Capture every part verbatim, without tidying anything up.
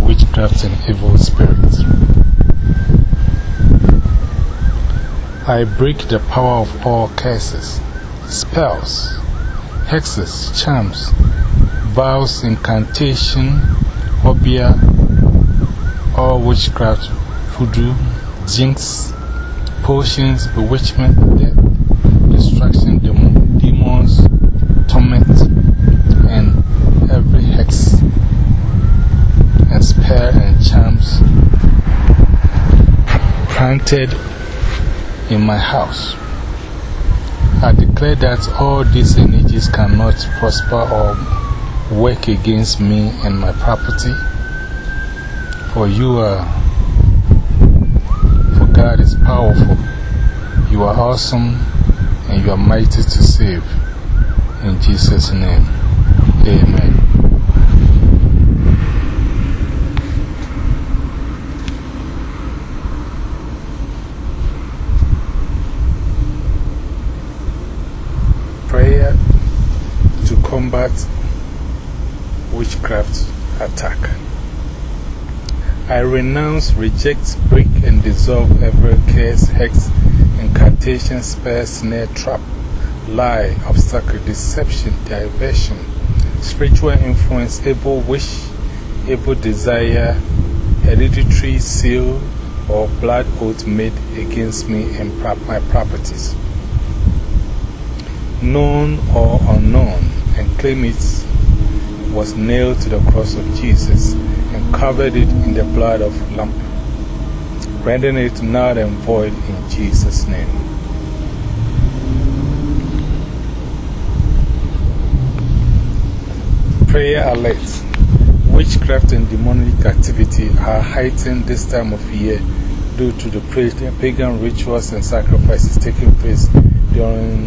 witchcraft and evil spirits. I break the power of all curses, spells, hexes, charms, vows, incantation, obia, all witchcraft, voodoo, jinx, potions, bewitchment, death, destruction, demon, demons, torment, and every hex and spell and charms planted in my house. I declare that all these energies cannot prosper or work against me and my property. For you are, for God is powerful. You are awesome and you are mighty to save. In Jesus' name, amen. Prayer to combat witchcraft attack. I renounce, reject, break, and dissolve every curse, hex, incantation, spell, snare, trap, lie, obstacle, deception, diversion, spiritual influence, evil wish, evil desire, hereditary seal, or blood oath made against me and prop my properties, known or unknown, and claim it was nailed to the cross of Jesus and covered it in the blood of Lamb, rendering it null and void in Jesus' name. Prayer alert. Witchcraft and demonic activity are heightened this time of year due to the pagan rituals and sacrifices taking place during.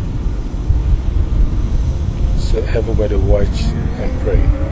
So everybody watch and pray.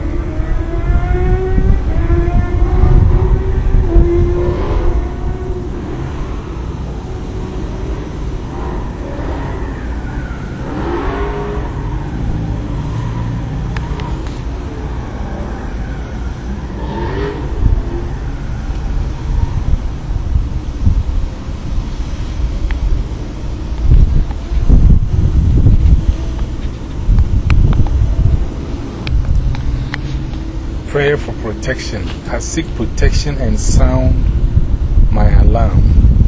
Prayer for protection. I seek protection and sound my alarm.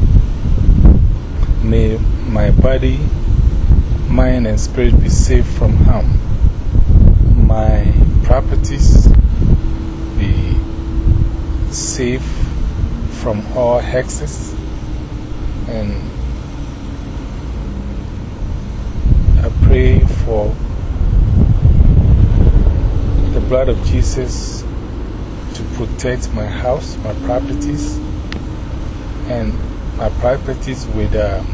May my body, mind, and spirit be safe from harm. My properties be safe from all hexes. And I pray for the blood of Jesus to protect my house, my properties, and my properties with uh,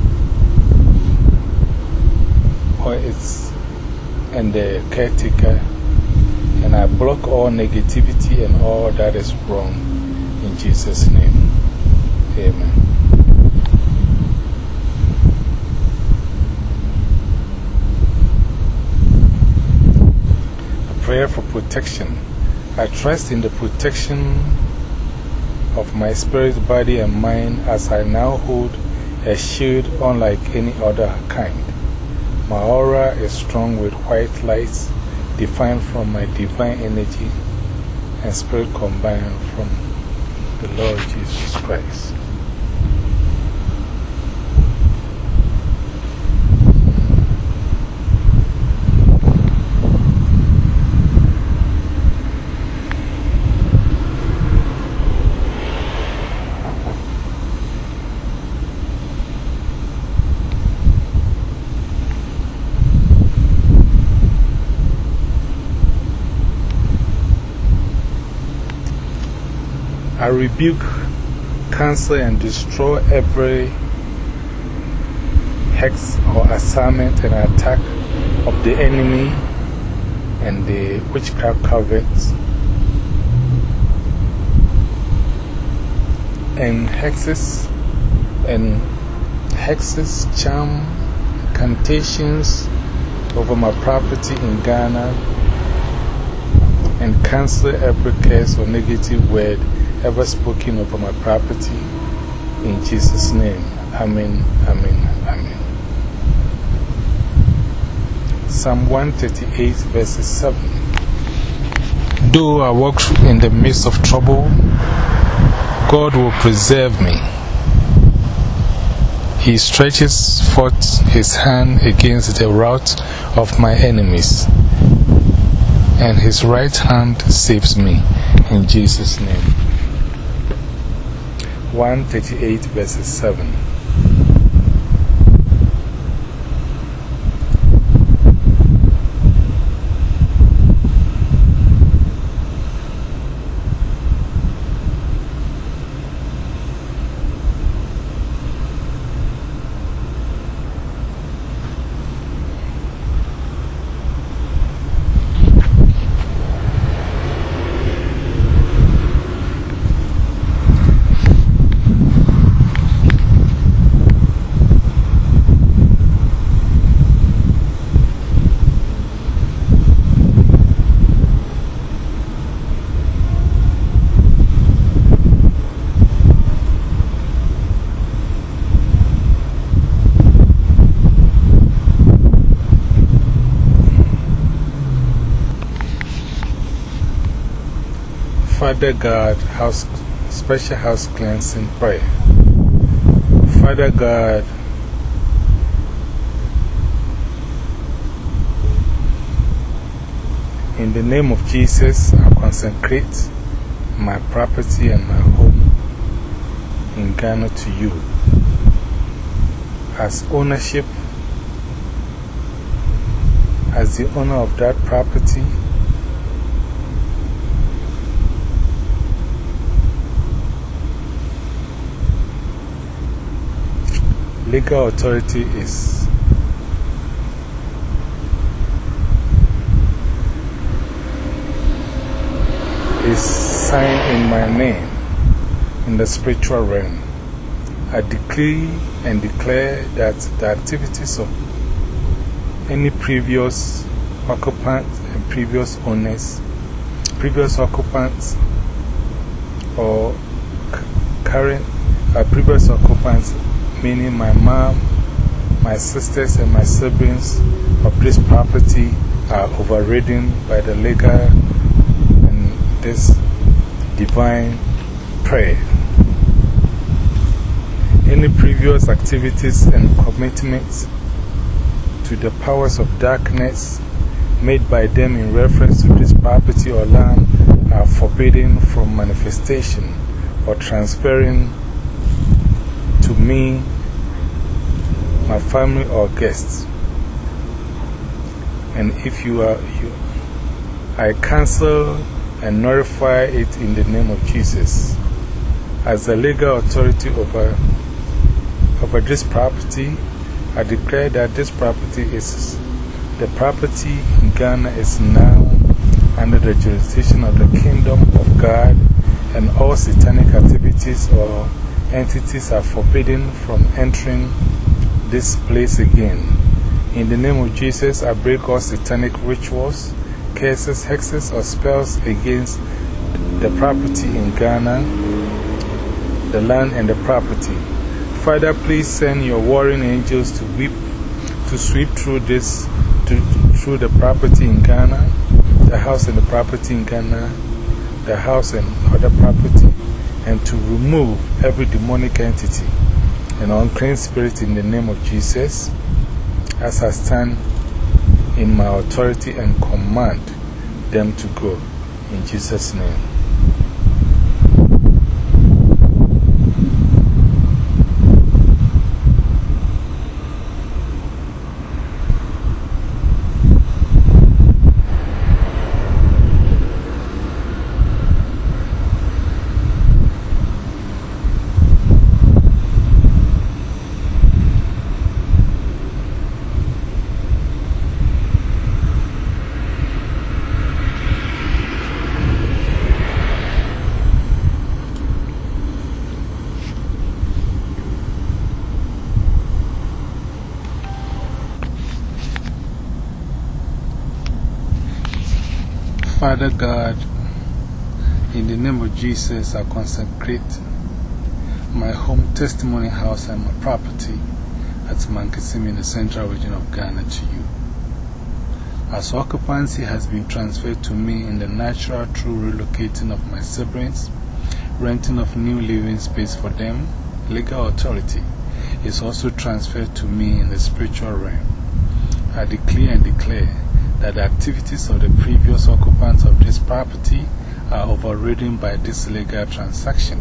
or it's and the caretaker. And I block all negativity and all that is wrong in Jesus' name. Amen. Prayer for protection. I trust in the protection of my spirit, body, and mind as I now hold a shield unlike any other kind. My aura is strong with white lights defined from my divine energy and spirit combined from the Lord Jesus Christ. I rebuke, cancel, and destroy every hex or assignment and attack of the enemy and the witchcraft covens and hexes and hexes, charm, incantations over my property in Ghana and cancel every curse or negative word ever spoken over my property. In Jesus' name, amen, amen, amen. Psalm one thirty-eight, verses seven. Though I walk in the midst of trouble, God will preserve me. He stretches forth his hand against the wrath of my enemies, and his right hand saves me. In Jesus' name. one thirty-eight, verses seven. Father God, house, special house cleansing prayer. Father God, in the name of Jesus, I consecrate my property and my home in Ghana to you. As ownership, as the owner of that property, legal authority is is signed in my name in the spiritual realm. I decree and declare that the activities of any previous occupants and previous owners, previous occupants or current uh, previous occupants, meaning my mom, my sisters, and my siblings of this property, are overridden by the legal and this divine prayer. Any previous activities and commitments to the powers of darkness made by them in reference to this property or land are forbidden from manifestation or transferring to me, my family, or guests. And if you are, you, I cancel and nullify it in the name of Jesus. As the legal authority over, over this property, I declare that this property is, the property in Ghana is now under the jurisdiction of the kingdom of God, and all satanic activities or entities are forbidden from entering this place again. In the name of Jesus, I break all satanic rituals, curses, hexes, or spells against the property in Ghana, the land, and the property. Father, please send your warring angels to weep, to sweep through this, to, through the property in Ghana, the house and the property in Ghana, the house and other property, and to remove every demonic entity and unclean spirit in the name of Jesus, as I stand in my authority and command them to go. In Jesus' name. Father God, in the name of Jesus, I consecrate my home, Testimony House, and my property at Mankisim in the central region of Ghana to you. As occupancy has been transferred to me in the natural through relocating of my siblings, renting of new living space for them, legal authority is also transferred to me in the spiritual realm. I declare and declare that the activities of the previous occupants of this property are overridden by this legal transaction.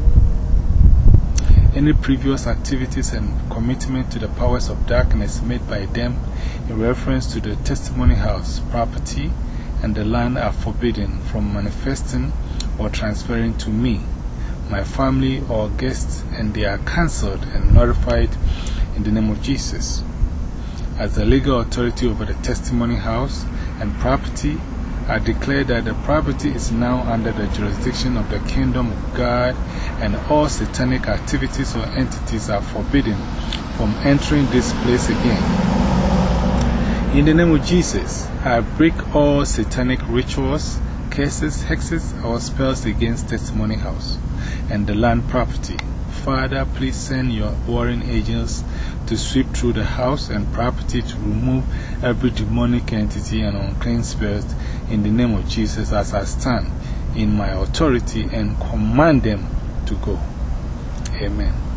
Any previous activities and commitment to the powers of darkness made by them in reference to the Testimony House property and the land are forbidden from manifesting or transferring to me, my family, or guests, and they are cancelled and notified in the name of Jesus. As the legal authority over the Testimony House and property, I declare that the property is now under the jurisdiction of the Kingdom of God, and all satanic activities or entities are forbidden from entering this place again. In the name of Jesus, I break all satanic rituals, curses, hexes, or spells against Testimony House and the land property. Father, please send your warring angels to sweep through the house and property to remove every demonic entity and unclean spirit in the name of Jesus, as I stand in my authority and command them to go. Amen.